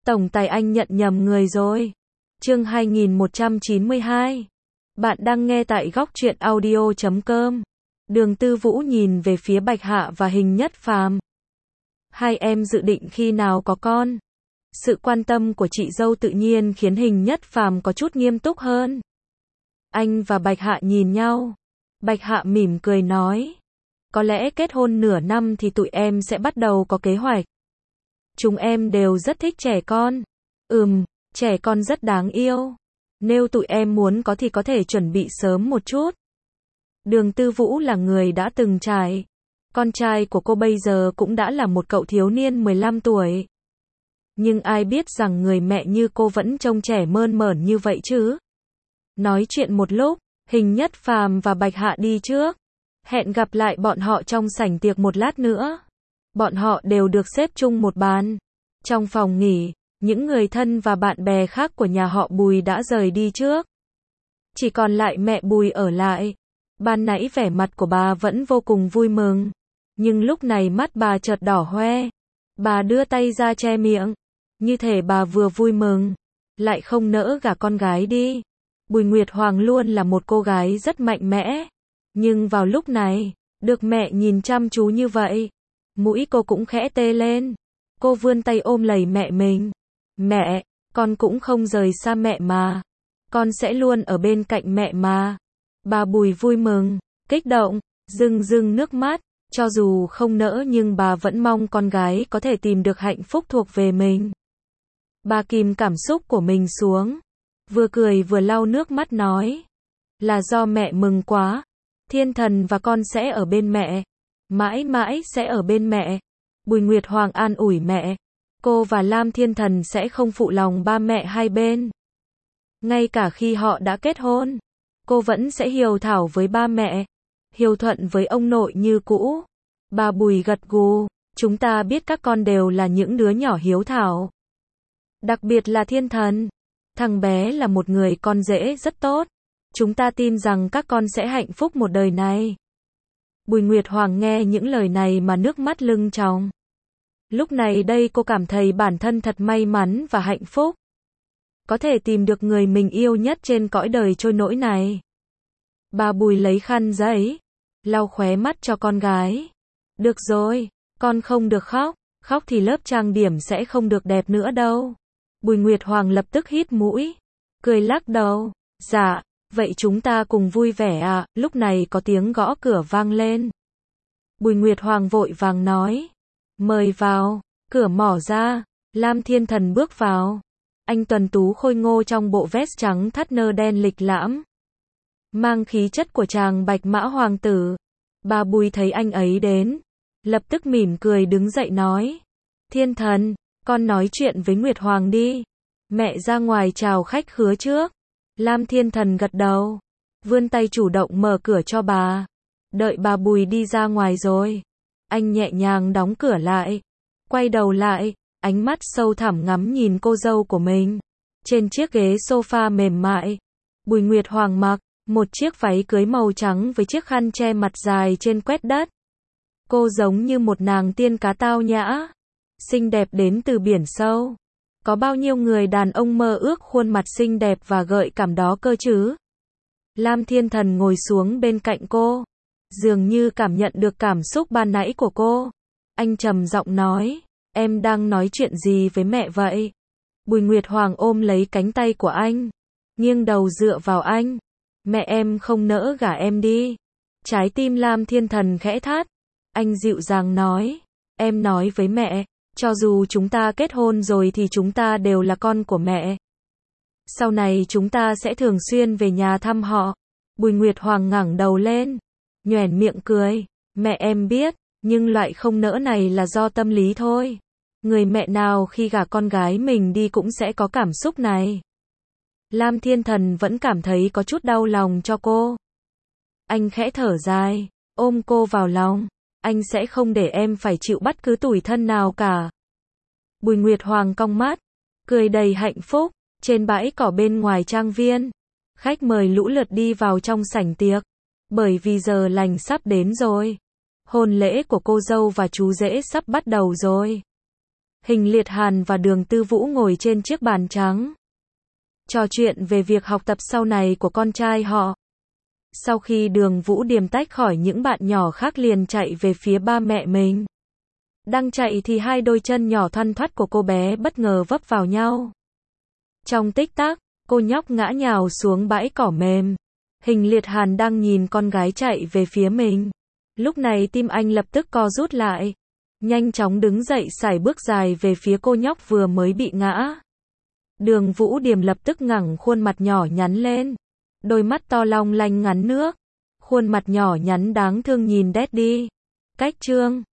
Tổng tài anh nhận nhầm người rồi. Chương 2192. Bạn đang nghe tại góc truyện audio.com. Đường Tư Vũ nhìn về phía Bạch Hạ và Hình Nhất Phàm. Hai em dự định khi nào có con? Sự quan tâm của chị dâu tự nhiên khiến Hình Nhất Phàm có chút nghiêm túc hơn. Anh và Bạch Hạ nhìn nhau. Bạch Hạ mỉm cười nói. Có lẽ kết hôn nửa năm thì tụi em sẽ bắt đầu có kế hoạch. Chúng em đều rất thích trẻ con. Trẻ con rất đáng yêu. Nếu tụi em muốn có thì có thể chuẩn bị sớm một chút. Đường Tư Vũ là người đã từng trải. Con trai của cô bây giờ cũng đã là một cậu thiếu niên 15 tuổi. Nhưng ai biết rằng người mẹ như cô vẫn trông trẻ mơn mởn như vậy chứ? Nói chuyện một lúc, Hình Nhất Phàm và Bạch Hạ đi trước. Hẹn gặp lại bọn họ trong sảnh tiệc một lát nữa. Bọn họ đều được xếp chung một bàn. Trong phòng nghỉ, những người thân và bạn bè khác của nhà họ Bùi đã rời đi trước. Chỉ còn lại mẹ Bùi ở lại. Ban nãy vẻ mặt của bà vẫn vô cùng vui mừng. Nhưng lúc này mắt bà chợt đỏ hoe. Bà đưa tay ra che miệng. Như thể bà vừa vui mừng, lại không nỡ gả con gái đi. Bùi Nguyệt Hoàng luôn là một cô gái rất mạnh mẽ. Nhưng vào lúc này, được mẹ nhìn chăm chú như vậy, mũi cô cũng khẽ tê lên. Cô vươn tay ôm lấy mẹ mình. Mẹ, con cũng không rời xa mẹ mà. Con sẽ luôn ở bên cạnh mẹ mà. Bà Bùi vui mừng, kích động, rưng rưng nước mắt. Cho dù không nỡ nhưng bà vẫn mong con gái có thể tìm được hạnh phúc thuộc về mình. Bà kìm cảm xúc của mình xuống. Vừa cười vừa lau nước mắt nói. Là do mẹ mừng quá. Thiên Thần và con sẽ ở bên mẹ. Mãi mãi sẽ ở bên mẹ. Bùi Nguyệt Hoàng an ủi mẹ. Cô và Lam Thiên Thần sẽ không phụ lòng ba mẹ hai bên. Ngay cả khi họ đã kết hôn, cô vẫn sẽ hiếu thảo với ba mẹ. Hiếu thuận với ông nội như cũ. Bà Bùi gật gù. Chúng ta biết các con đều là những đứa nhỏ hiếu thảo. Đặc biệt là Thiên Thần. Thằng bé là một người con rể rất tốt. Chúng ta tin rằng các con sẽ hạnh phúc một đời này. Bùi Nguyệt Hoàng nghe những lời này mà nước mắt lưng tròng. Lúc này đây cô cảm thấy bản thân thật may mắn và hạnh phúc. Có thể tìm được người mình yêu nhất trên cõi đời trôi nổi này. Bà Bùi lấy khăn giấy, lau khóe mắt cho con gái. Được rồi, con không được khóc. Khóc thì lớp trang điểm sẽ không được đẹp nữa đâu. Bùi Nguyệt Hoàng lập tức hít mũi, cười lắc đầu. Dạ, vậy chúng ta cùng vui vẻ à? Lúc này có tiếng gõ cửa vang lên. Bùi Nguyệt Hoàng vội vàng nói. Mời vào. Cửa mở ra. Lam Thiên Thần bước vào. Anh tuấn tú khôi ngô trong bộ vest trắng thắt nơ đen lịch lãm. Mang khí chất của chàng bạch mã hoàng tử. Bà Bùi thấy anh ấy đến. Lập tức mỉm cười đứng dậy nói. Thiên Thần, con nói chuyện với Nguyệt Hoàng đi. Mẹ ra ngoài chào khách khứa trước. Lam Thiên Thần gật đầu. Vươn tay chủ động mở cửa cho bà. Đợi bà Bùi đi ra ngoài rồi. Anh nhẹ nhàng đóng cửa lại. Quay đầu lại, ánh mắt sâu thẳm ngắm nhìn cô dâu của mình. Trên chiếc ghế sofa mềm mại, Bùi Nguyệt Hoàng mặc một chiếc váy cưới màu trắng với chiếc khăn che mặt dài trên quét đất. Cô giống như một nàng tiên cá tao nhã, xinh đẹp đến từ biển sâu. Có bao nhiêu người đàn ông mơ ước khuôn mặt xinh đẹp và gợi cảm đó cơ chứ? Lam Thiên Thần ngồi xuống bên cạnh cô, dường như cảm nhận được cảm xúc ban nãy của cô. Anh trầm giọng nói, em đang nói chuyện gì với mẹ vậy? Bùi Nguyệt Hoàng ôm lấy cánh tay của anh, nghiêng đầu dựa vào anh. Mẹ em không nỡ gả em đi. Trái tim Lam Thiên Thần khẽ thắt. Anh dịu dàng nói, em nói với mẹ, cho dù chúng ta kết hôn rồi thì chúng ta đều là con của mẹ. Sau này chúng ta sẽ thường xuyên về nhà thăm họ. Bùi Nguyệt Hoàng ngẩng đầu lên, nhoẻn miệng cười. Mẹ em biết, nhưng loại không nỡ này là do tâm lý thôi. Người mẹ nào khi gả con gái mình đi cũng sẽ có cảm xúc này. Lam Thiên Thần vẫn cảm thấy có chút đau lòng cho cô. Anh khẽ thở dài, ôm cô vào lòng. Anh sẽ không để em phải chịu bất cứ tủi thân nào cả. Bùi Nguyệt Hoàng cong mắt, cười đầy hạnh phúc. Trên bãi cỏ bên ngoài trang viên, khách mời lũ lượt đi vào trong sảnh tiệc. Bởi vì giờ lành sắp đến rồi. Hôn lễ của cô dâu và chú rể sắp bắt đầu rồi. Hình Liệt Hàn và Đường Tư Vũ ngồi trên chiếc bàn trắng, trò chuyện về việc học tập sau này của con trai họ. Sau khi Đường Vũ Điềm tách khỏi những bạn nhỏ khác liền chạy về phía ba mẹ mình. Đang chạy thì hai đôi chân nhỏ thoăn thoắt của cô bé bất ngờ vấp vào nhau. Trong tích tắc, cô nhóc ngã nhào xuống bãi cỏ mềm. Hình Liệt Hàn đang nhìn con gái chạy về phía mình. Lúc này tim anh lập tức co rút lại. Nhanh chóng đứng dậy sải bước dài về phía cô nhóc vừa mới bị ngã. Đường Vũ Điềm lập tức ngẩng khuôn mặt nhỏ nhắn lên. Đôi mắt to long lanh ngắn nước. Khuôn mặt nhỏ nhắn đáng thương nhìn Daddy. Cách Trương.